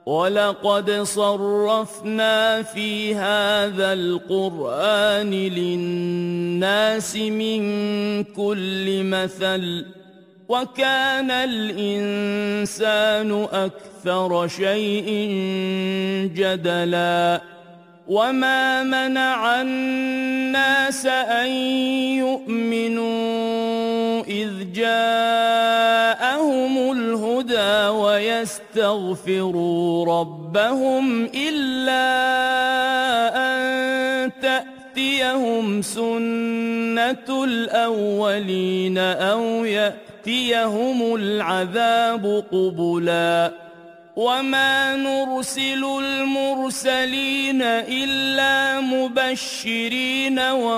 ولقد صرفنا في هذا القرآن للناس من كل مثل وكان الإنسان أكثر شيء جدلا وما منع الناس أن يؤمنوا إذ جاءهم الهدى ويستغفروا ربهم إلا أن تأتيهم سنة الأولين أو يأتيهم العذاب قبلا وما نرسل المرسلين إلا مبشرين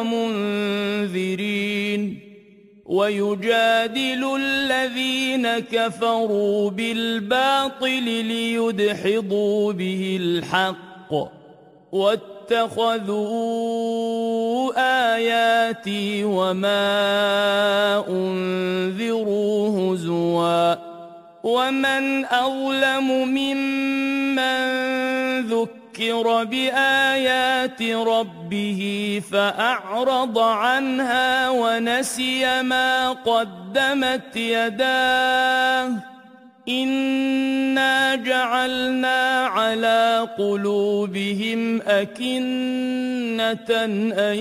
ومنذرين ويجادل الذين كفروا بالباطل ليدحضوا به الحق واتخذوا آياتي وما أنذروا هزوا ومن أظلم ممن ذكر بآيات ربه فأعرض عنها ونسي ما قدمت يداه إنا جعلنا على قلوبهم أكنة أن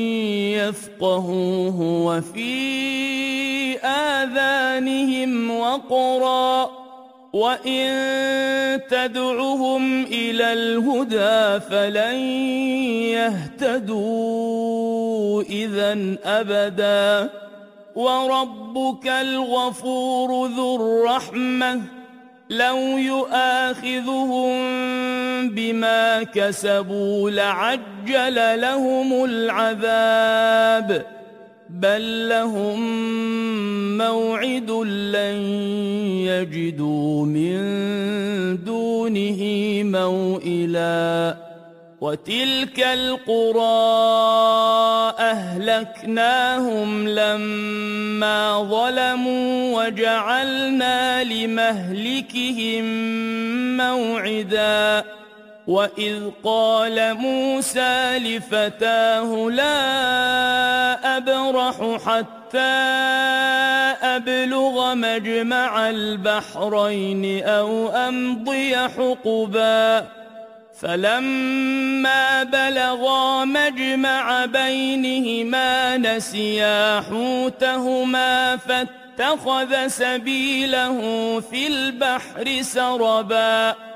يفقهوه وفي آذانهم وقرا وإن تدعهم إلى الهدى فلن يهتدوا إذا أبدا وربك الغفور ذو الرحمة لو يؤاخذهم بما كسبوا لعجل لهم العذاب بل لهم موعد لن يجدوا من دونه موئلا وتلك القرى أهلكناهم لما ظلموا وجعلنا لمهلكهم موعدا وإذ قال موسى لفتاه لا أبرح حتى أبلغ مجمع البحرين أو أمضي حقبا فلما بلغا مجمع بينهما نسيا حوتهما فاتخذ سبيله في البحر سربا